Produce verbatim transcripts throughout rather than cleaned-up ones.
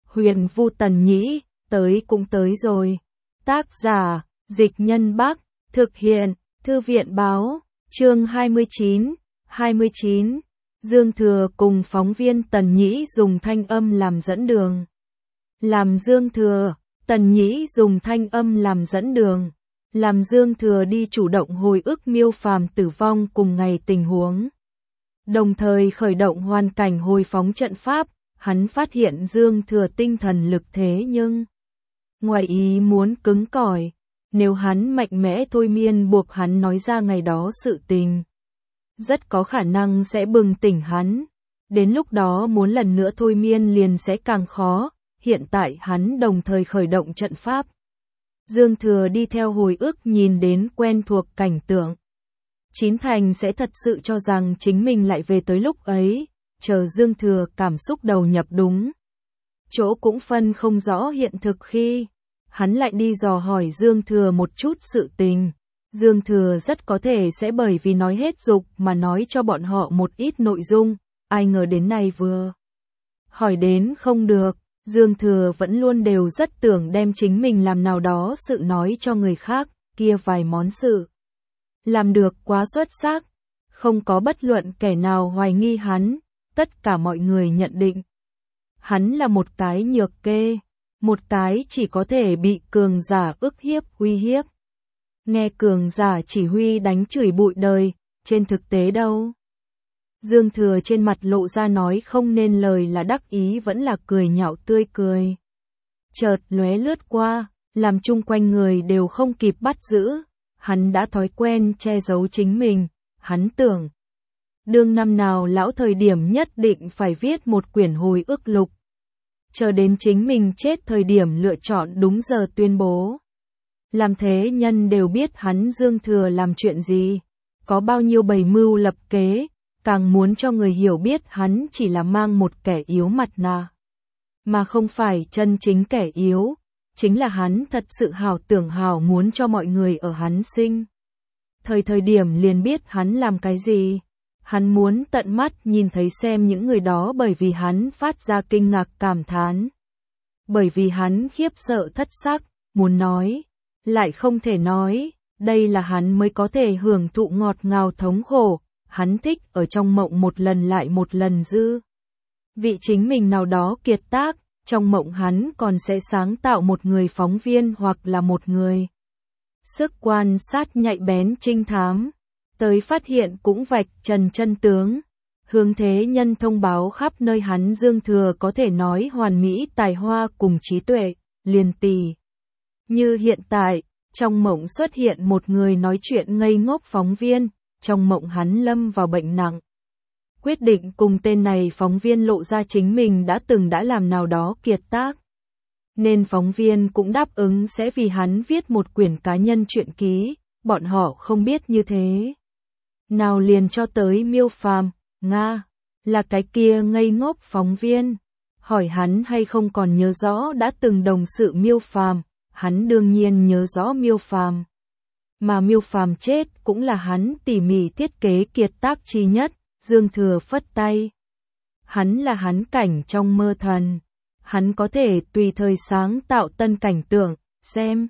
Huyền Vu Tần Nhĩ, tới cũng tới rồi. Tác giả, Dịch Nhân Bắc, thực hiện, Thư viện Báo, chương hai mươi chín, hai mươi chín. Dương Thừa cùng phóng viên Tần Nhĩ dùng thanh âm làm dẫn đường. Làm Dương Thừa, Tần Nhĩ dùng thanh âm làm dẫn đường. Làm Dương Thừa đi chủ động hồi ức Miêu Phàm tử vong cùng ngày tình huống. Đồng thời khởi động hoàn cảnh hồi phóng trận pháp, hắn phát hiện Dương Thừa tinh thần lực thế nhưng ngoài ý muốn cứng cỏi, nếu hắn mạnh mẽ thôi miên buộc hắn nói ra ngày đó sự tình, rất có khả năng sẽ bừng tỉnh hắn. Đến lúc đó muốn lần nữa thôi miên liền sẽ càng khó, hiện tại hắn đồng thời khởi động trận pháp. Dương Thừa đi theo hồi ức nhìn đến quen thuộc cảnh tượng. Chín thành sẽ thật sự cho rằng chính mình lại về tới lúc ấy, chờ Dương Thừa cảm xúc đầu nhập đúng chỗ cũng phân không rõ hiện thực khi hắn lại đi dò hỏi Dương Thừa một chút sự tình. Dương Thừa rất có thể sẽ bởi vì nói hết dục mà nói cho bọn họ một ít nội dung, ai ngờ đến nay vừa hỏi đến không được. Dương Thừa vẫn luôn đều rất tưởng đem chính mình làm nào đó sự nói cho người khác, kia vài món sự làm được quá xuất sắc, không có bất luận kẻ nào hoài nghi hắn, tất cả mọi người nhận định hắn là một cái nhược kê, một cái chỉ có thể bị cường giả ức hiếp uy hiếp. Nghe cường giả chỉ huy đánh chửi bụi đời, trên thực tế đâu. Dương Thừa trên mặt lộ ra nói không nên lời là đắc ý vẫn là cười nhạo tươi cười. Chợt lóe lướt qua, làm chung quanh người đều không kịp bắt giữ, hắn đã thói quen che giấu chính mình, hắn tưởng. Đương năm nào lão thời điểm nhất định phải viết một quyển hồi ức lục. Chờ đến chính mình chết thời điểm lựa chọn đúng giờ tuyên bố. Làm thế nhân đều biết hắn Dương Thừa làm chuyện gì, có bao nhiêu bày mưu lập kế, càng muốn cho người hiểu biết hắn chỉ là mang một kẻ yếu mặt nạ. Mà không phải chân chính kẻ yếu, chính là hắn thật sự hảo tưởng hảo muốn cho mọi người ở hắn sinh. Thời thời điểm liền biết hắn làm cái gì. Hắn muốn tận mắt nhìn thấy xem những người đó bởi vì hắn phát ra kinh ngạc cảm thán. Bởi vì hắn khiếp sợ thất sắc, muốn nói, lại không thể nói, đây là hắn mới có thể hưởng thụ ngọt ngào thống khổ, hắn thích ở trong mộng một lần lại một lần dư. Vị chính mình nào đó kiệt tác, trong mộng hắn còn sẽ sáng tạo một người phóng viên hoặc là một người. Sức quan sát nhạy bén trinh thám. Tới phát hiện cũng vạch trần chân tướng, hướng thế nhân thông báo khắp nơi hắn Dương Thừa có thể nói hoàn mỹ tài hoa cùng trí tuệ, liền tỉ. Như hiện tại, trong mộng xuất hiện một người nói chuyện ngây ngốc phóng viên, trong mộng hắn lâm vào bệnh nặng. Quyết định cùng tên này phóng viên lộ ra chính mình đã từng đã làm nào đó kiệt tác. Nên phóng viên cũng đáp ứng sẽ vì hắn viết một quyển cá nhân truyện ký, bọn họ không biết như thế. Nào liền cho tới Miêu Phàm, Nga, là cái kia ngây ngốc phóng viên, hỏi hắn hay không còn nhớ rõ đã từng đồng sự Miêu Phàm, hắn đương nhiên nhớ rõ Miêu Phàm. Mà Miêu Phàm chết cũng là hắn tỉ mỉ thiết kế kiệt tác chi nhất, Dương Thừa phất tay. Hắn là hắn cảnh trong mơ thần, hắn có thể tùy thời sáng tạo tân cảnh tượng, xem.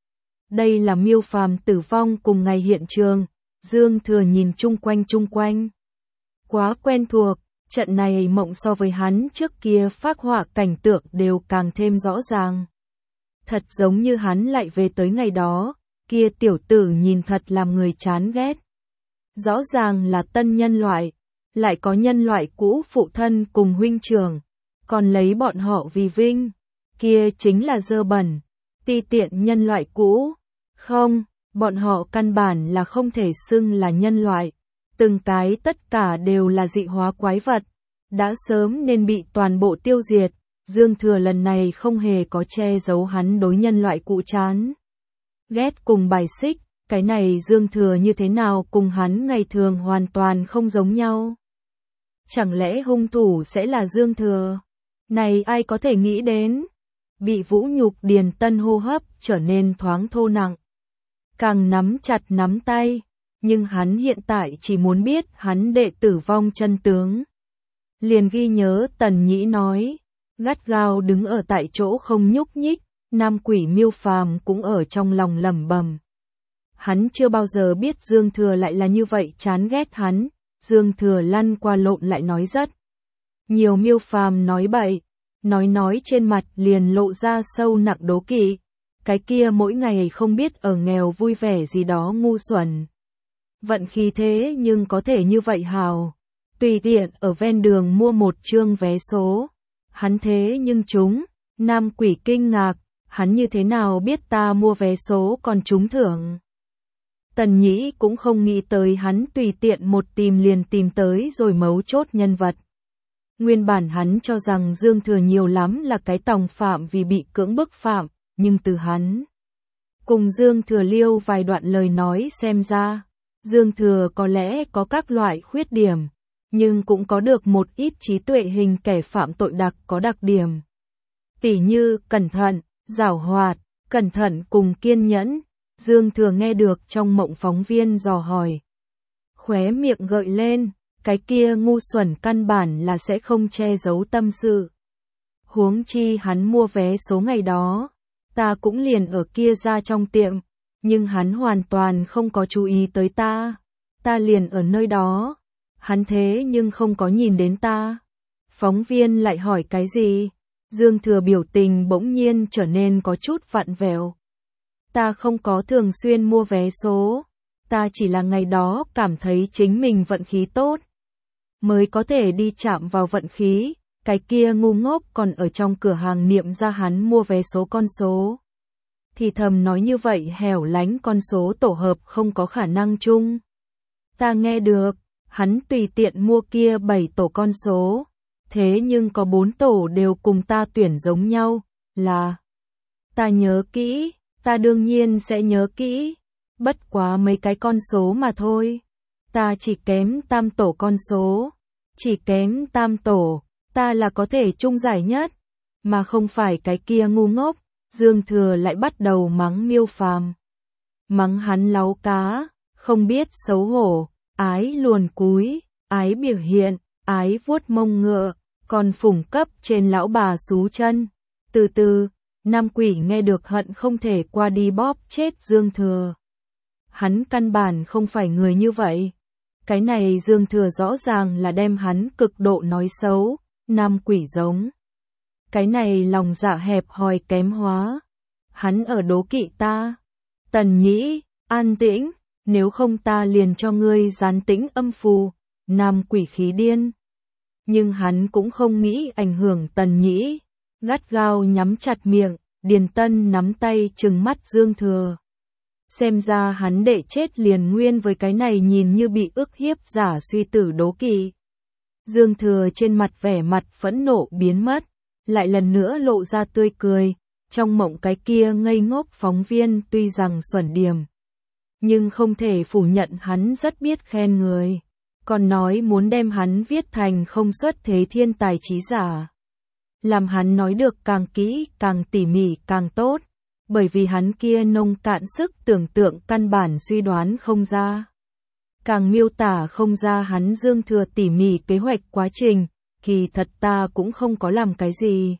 Đây là Miêu Phàm tử vong cùng ngày hiện trường. Dương Thừa nhìn chung quanh chung quanh. Quá quen thuộc, trận này mộng so với hắn trước kia phác họa cảnh tượng đều càng thêm rõ ràng. Thật giống như hắn lại về tới ngày đó, kia tiểu tử nhìn thật làm người chán ghét. Rõ ràng là tân nhân loại, lại có nhân loại cũ phụ thân cùng huynh trưởng, còn lấy bọn họ vì vinh, kia chính là dơ bẩn, ti tiện nhân loại cũ. Không. Bọn họ căn bản là không thể xưng là nhân loại, từng cái tất cả đều là dị hóa quái vật, đã sớm nên bị toàn bộ tiêu diệt. Dương Thừa lần này không hề có che giấu hắn đối nhân loại cũ chán ghét cùng bài xích, cái này Dương Thừa như thế nào cùng hắn ngày thường hoàn toàn không giống nhau. Chẳng lẽ hung thủ sẽ là Dương Thừa? Này ai có thể nghĩ đến? Bị vũ nhục Điền Tân hô hấp trở nên thoáng thô nặng. Càng nắm chặt nắm tay, nhưng hắn hiện tại chỉ muốn biết hắn đệ tử vong chân tướng. Liền ghi nhớ Tần Nhĩ nói, gắt gao đứng ở tại chỗ không nhúc nhích. Nam quỷ Miêu Phàm cũng ở trong lòng lẩm bẩm. Hắn chưa bao giờ biết Dương Thừa lại là như vậy chán ghét hắn. Dương Thừa lăn qua lộn lại nói rất nhiều Miêu Phàm nói bậy, nói nói trên mặt liền lộ ra sâu nặng đố kỵ. Cái kia mỗi ngày không biết ở nghèo vui vẻ gì đó ngu xuẩn. Vận khí thế nhưng có thể như vậy hào. Tùy tiện ở ven đường mua một chương vé số. Hắn thế nhưng trúng. Nam quỷ kinh ngạc. Hắn như thế nào biết ta mua vé số còn trúng thưởng. Tần Nhĩ cũng không nghĩ tới hắn tùy tiện một tìm liền tìm tới rồi mấu chốt nhân vật. Nguyên bản hắn cho rằng Dương Thừa nhiều lắm là cái tòng phạm vì bị cưỡng bức phạm, nhưng từ hắn cùng Dương Thừa liêu vài đoạn lời nói xem ra, Dương Thừa có lẽ có các loại khuyết điểm, nhưng cũng có được một ít trí tuệ hình kẻ phạm tội đặc có đặc điểm. Tỉ như cẩn thận, giảo hoạt, cẩn thận cùng kiên nhẫn. Dương Thừa nghe được trong mộng phóng viên dò hỏi. Khóe miệng gợi lên, cái kia ngu xuẩn căn bản là sẽ không che giấu tâm sự. Huống chi hắn mua vé số ngày đó, ta cũng liền ở kia ra trong tiệm, nhưng hắn hoàn toàn không có chú ý tới ta. Ta liền ở nơi đó, hắn thế nhưng không có nhìn đến ta. Phóng viên lại hỏi cái gì? Dương Thừa biểu tình bỗng nhiên trở nên có chút vặn vẹo. Ta không có thường xuyên mua vé số, ta chỉ là ngày đó cảm thấy chính mình vận khí tốt, mới có thể đi chạm vào vận khí. Cái kia ngu ngốc còn ở trong cửa hàng niệm ra hắn mua vé số con số. Thì thầm nói như vậy hẻo lánh con số tổ hợp không có khả năng chung. Ta nghe được, hắn tùy tiện mua kia bảy tổ con số, thế nhưng có bốn tổ đều cùng ta tuyển giống nhau, là ta nhớ kỹ, ta đương nhiên sẽ nhớ kỹ, bất quá mấy cái con số mà thôi. Ta chỉ kém tam tổ con số, chỉ kém tam tổ, ta là có thể chung giải nhất, mà không phải cái kia ngu ngốc. Dương Thừa lại bắt đầu mắng Miêu Phàm, mắng hắn láu cá, không biết xấu hổ, ái luồn cúi, ái biểu hiện, ái vuốt mông ngựa, còn phủng cấp trên lão bà xú chân. Từ từ, Nam quỷ nghe được hận không thể qua đi bóp chết Dương Thừa. Hắn căn bản không phải người như vậy. Cái này Dương Thừa rõ ràng là đem hắn cực độ nói xấu. Nam quỷ giống. Cái này lòng dạ hẹp hòi kém hóa. Hắn ở đố kỵ ta. Tần Nhĩ, an tĩnh, nếu không ta liền cho ngươi gián tĩnh âm phù. Nam quỷ khí điên. Nhưng hắn cũng không nghĩ ảnh hưởng Tần Nhĩ. Gắt gao nhắm chặt miệng, Điền Tân nắm tay trừng mắt Dương Thừa. Xem ra hắn đệ chết liền nguyên với cái này nhìn như bị ức hiếp giả suy tử đố kỵ. Dương Thừa trên mặt vẻ mặt phẫn nộ biến mất, lại lần nữa lộ ra tươi cười. Trong mộng cái kia ngây ngốc phóng viên tuy rằng xuẩn điểm, nhưng không thể phủ nhận hắn rất biết khen người, còn nói muốn đem hắn viết thành không xuất thế thiên tài trí giả. Làm hắn nói được càng kỹ, càng tỉ mỉ, càng tốt, bởi vì hắn kia nông cạn sức tưởng tượng căn bản suy đoán không ra. Càng miêu tả không ra hắn Dương Thừa tỉ mỉ kế hoạch quá trình, kỳ thật ta cũng không có làm cái gì.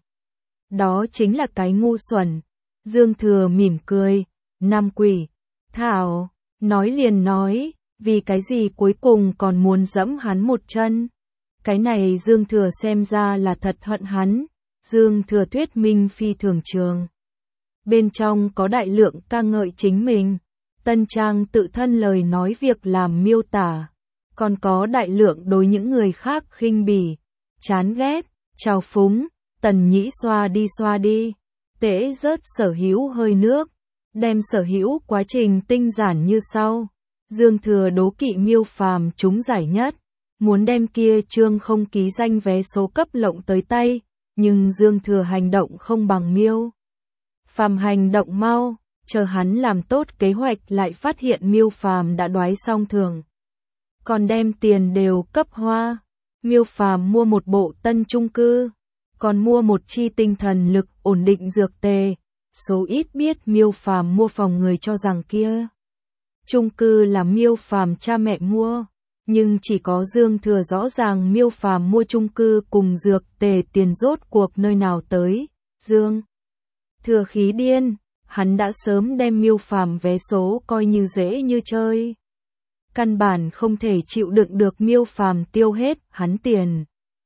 Đó chính là cái ngu xuẩn. Dương Thừa mỉm cười, Nam quỷ, thảo, nói liền nói, vì cái gì cuối cùng còn muốn dẫm hắn một chân. Cái này Dương Thừa xem ra là thật hận hắn. Dương Thừa thuyết minh phi thường trường. Bên trong có đại lượng ca ngợi chính mình. Tân trang tự thân lời nói việc làm miêu tả. Còn có đại lượng đối những người khác khinh bỉ, chán ghét, trào phúng. Tần Nhĩ xoa đi xoa đi. Tễ rớt sở hữu hơi nước. Đem sở hữu quá trình tinh giản như sau. Dương Thừa đố kỵ Miêu Phàm trúng giải nhất. Muốn đem kia trương không ký danh vé số cấp lộng tới tay. Nhưng Dương Thừa hành động không bằng Miêu Phàm hành động mau, chờ hắn làm tốt kế hoạch lại phát hiện Miêu Phàm đã đoái xong thưởng. Còn đem tiền đều cấp hoa. Miêu Phàm mua một bộ tân chung cư, còn mua một chi tinh thần lực ổn định dược tề. Số ít biết Miêu Phàm mua phòng người cho rằng kia chung cư là Miêu Phàm cha mẹ mua, Nhưng chỉ có Dương Thừa rõ ràng Miêu Phàm mua chung cư cùng dược tề tiền rốt cuộc nơi nào tới. Dương Thừa khí điên, hắn đã sớm đem Miêu Phàm vé số coi như dễ như chơi. Căn bản không thể chịu đựng được Miêu Phàm tiêu hết hắn tiền.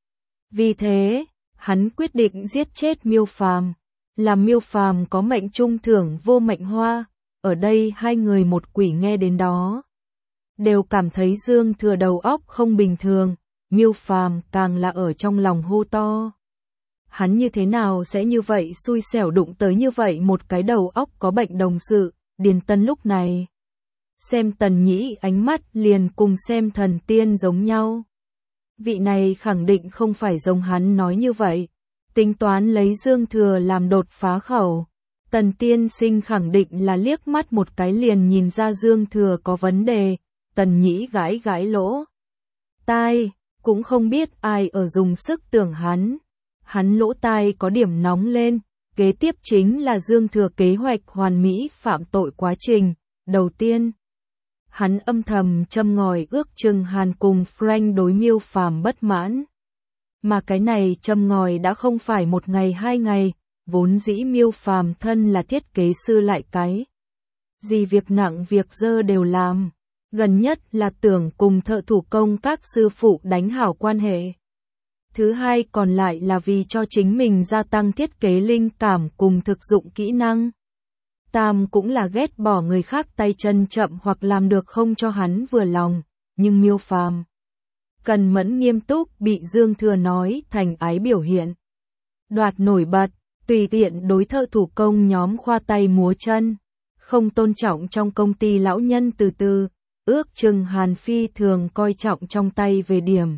Vì thế, hắn quyết định giết chết Miêu Phàm, làm Miêu Phàm có mệnh trung thưởng vô mệnh hoa. Ở đây hai người một quỷ nghe đến đó đều cảm thấy Dương Thừa đầu óc không bình thường, Miêu Phàm càng là ở trong lòng hô to. Hắn như thế nào sẽ như vậy xui xẻo đụng tới như vậy một cái đầu óc có bệnh đồng sự. Điền Tân lúc này xem Tần Nhĩ ánh mắt liền cùng xem thần tiên giống nhau. Vị này khẳng định không phải giống hắn nói như vậy, tính toán lấy Dương Thừa làm đột phá khẩu. Tần tiên sinh khẳng định là liếc mắt một cái liền nhìn ra Dương Thừa có vấn đề. Tần Nhĩ gãi gãi lỗ tai, cũng không biết ai ở dùng sức tưởng hắn. Hắn lỗ tai có điểm nóng lên, kế tiếp chính là Dương Thừa kế hoạch hoàn mỹ phạm tội quá trình. Đầu tiên, hắn âm thầm châm ngòi ước chừng Hàn cùng Frank đối Miêu Phàm bất mãn. Mà cái này châm ngòi đã không phải một ngày hai ngày, vốn dĩ Miêu Phàm thân là thiết kế sư lại cái gì việc nặng việc dơ đều làm. Gần nhất là tưởng cùng thợ thủ công các sư phụ đánh hảo quan hệ. Thứ hai còn lại là vì cho chính mình gia tăng thiết kế linh cảm cùng thực dụng kỹ năng. Tam cũng là ghét bỏ người khác tay chân chậm hoặc làm được không cho hắn vừa lòng, nhưng Miêu Phàm cần mẫn nghiêm túc bị Dương Thừa nói thành ái biểu hiện. Đoạt nổi bật, tùy tiện đối thợ thủ công nhóm khoa tay múa chân, không tôn trọng trong công ty lão nhân từ từ, ước chừng Hàn phi thường coi trọng trong tay về điểm.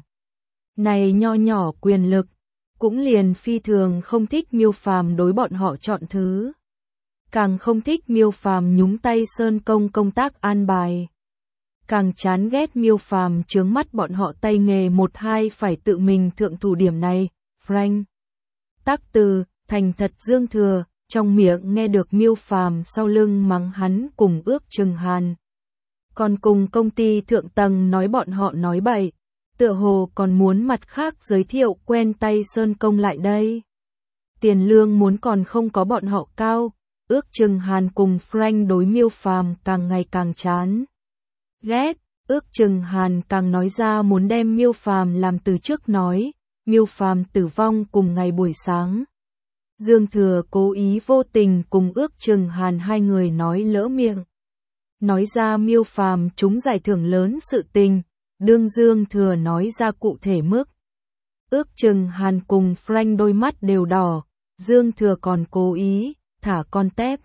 Này nho nhỏ quyền lực, cũng liền phi thường không thích Miêu Phàm đối bọn họ chọn thứ. Càng không thích Miêu Phàm nhúng tay sơn công công tác an bài. Càng chán ghét Miêu Phàm chướng mắt bọn họ tay nghề một hai phải tự mình thượng thủ điểm này. Frank Tắc Từ, thành thật Dương Thừa, trong miệng nghe được Miêu Phàm sau lưng mắng hắn cùng ước chừng Hàn. Còn cùng công ty thượng tầng nói bọn họ nói bậy, tựa hồ còn muốn mặt khác giới thiệu quen tay sơn công lại đây. Tiền lương muốn còn không có bọn họ cao, ước chừng Hàn cùng Frank đối Miêu Phàm càng ngày càng chán ghét, ước chừng Hàn càng nói ra muốn đem Miêu Phàm làm từ trước nói, Miêu Phàm tử vong cùng ngày buổi sáng. Dương Thừa cố ý vô tình cùng ước chừng Hàn hai người nói lỡ miệng. Nói ra Miêu Phàm trúng giải thưởng lớn sự tình, đương Dương Thừa nói ra cụ thể mức. Ước chừng Hàn cùng Frank đôi mắt đều đỏ, Dương Thừa còn cố ý thả con tép,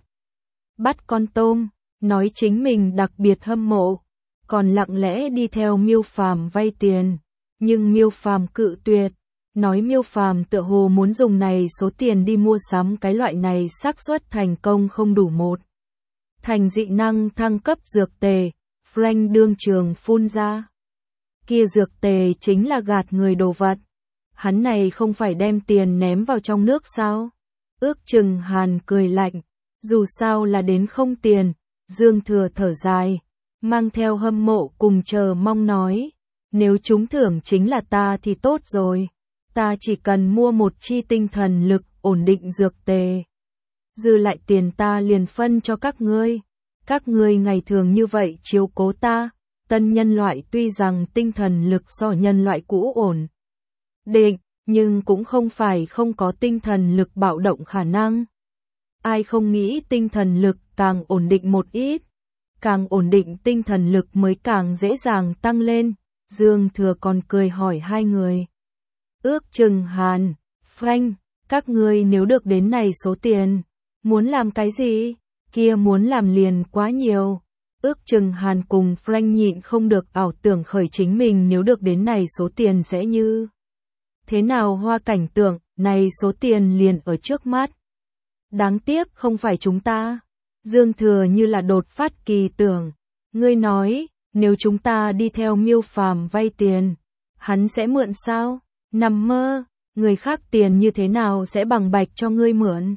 bắt con tôm, nói chính mình đặc biệt hâm mộ, còn lặng lẽ đi theo Miêu Phàm vay tiền, nhưng Miêu Phàm cự tuyệt, nói Miêu Phàm tựa hồ muốn dùng này số tiền đi mua sắm cái loại này xác suất thành công không đủ một. Thành dị năng thăng cấp dược tề, Frank đương trường phun ra. Kia dược tề chính là gạt người đồ vật. Hắn này không phải đem tiền ném vào trong nước sao? Ước chừng Hàn cười lạnh, dù sao là đến không tiền. Dương Thừa thở dài, mang theo hâm mộ cùng chờ mong nói, nếu trúng thưởng chính là ta thì tốt rồi, ta chỉ cần mua một chi tinh thần lực ổn định dược tề, dư lại tiền ta liền phân cho các ngươi, các ngươi ngày thường như vậy chiếu cố ta. Tân nhân loại tuy rằng tinh thần lực so nhân loại cũ ổn định, nhưng cũng không phải không có tinh thần lực bạo động khả năng. Ai không nghĩ tinh thần lực càng ổn định một ít, càng ổn định tinh thần lực mới càng dễ dàng tăng lên. Dương Thừa còn cười hỏi hai người. Ước chừng Hàn, Frank, các ngươi nếu được đến này số tiền, muốn làm cái gì? Kia muốn làm liền quá nhiều. Ước chừng Hàn cùng Frank nhịn không được ảo tưởng khởi chính mình nếu được đến này số tiền sẽ như thế nào hoa cảnh tượng, này số tiền liền ở trước mắt. Đáng tiếc không phải chúng ta. Dương Thừa như là đột phát kỳ tưởng. Ngươi nói, nếu chúng ta đi theo Miêu Phàm vay tiền, hắn sẽ mượn sao? Nằm mơ, người khác tiền như thế nào sẽ bằng bạch cho ngươi mượn?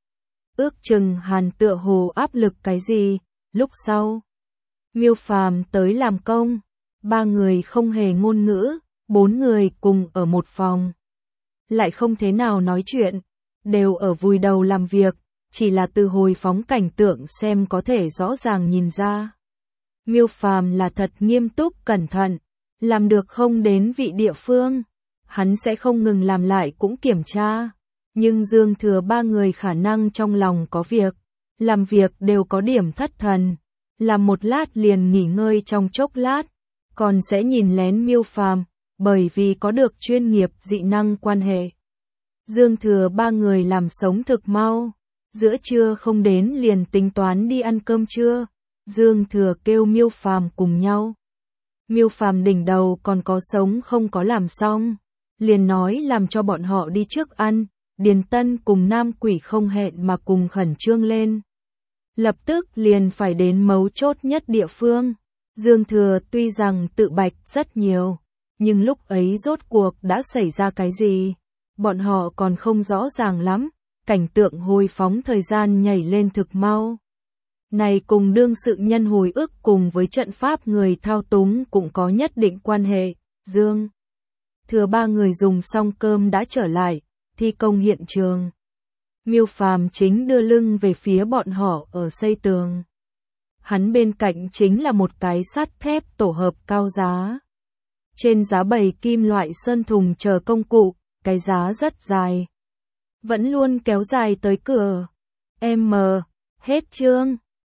Ước chừng Hàn tựa hồ áp lực cái gì, lúc sau Miêu Phàm tới làm công, Ba người không hề ngôn ngữ, bốn người cùng ở một phòng. Lại không thế nào nói chuyện, đều ở vùi đầu làm việc, chỉ là từ hồi phóng cảnh tượng xem có thể rõ ràng nhìn ra. Miêu Phàm là thật nghiêm túc cẩn thận, làm được không đến vị địa phương, hắn sẽ không ngừng làm lại cũng kiểm tra. Nhưng Dương Thừa ba người khả năng trong lòng có việc, làm việc đều có điểm thất thần, làm một lát liền nghỉ ngơi trong chốc lát, còn sẽ nhìn lén Miêu Phàm, bởi vì có được chuyên nghiệp dị năng quan hệ. Dương Thừa ba người làm sống thực mau, giữa trưa không đến liền tính toán đi ăn cơm trưa, Dương Thừa kêu Miêu Phàm cùng nhau. Miêu Phàm đỉnh đầu còn có sống không có làm xong, liền nói làm cho bọn họ đi trước ăn. Điền Tân cùng Nam Quỷ không hẹn mà cùng khẩn trương lên. Lập tức liền phải đến mấu chốt nhất địa phương. Dương Thừa tuy rằng tự bạch rất nhiều, nhưng lúc ấy rốt cuộc đã xảy ra cái gì, bọn họ còn không rõ ràng lắm, cảnh tượng hồi phóng thời gian nhảy lên thực mau. Này cùng đương sự nhân hồi ức cùng với trận pháp người thao túng cũng có nhất định quan hệ. Dương Thừa ba người dùng xong cơm đã trở lại, thi công hiện trường. Miêu Phàm chính đưa lưng về phía bọn họ ở xây tường. Hắn bên cạnh chính là một cái sắt thép tổ hợp cao giá. Trên giá bày kim loại sơn thùng chờ công cụ, cái giá rất dài. Vẫn luôn kéo dài tới cửa. M. Hết chương.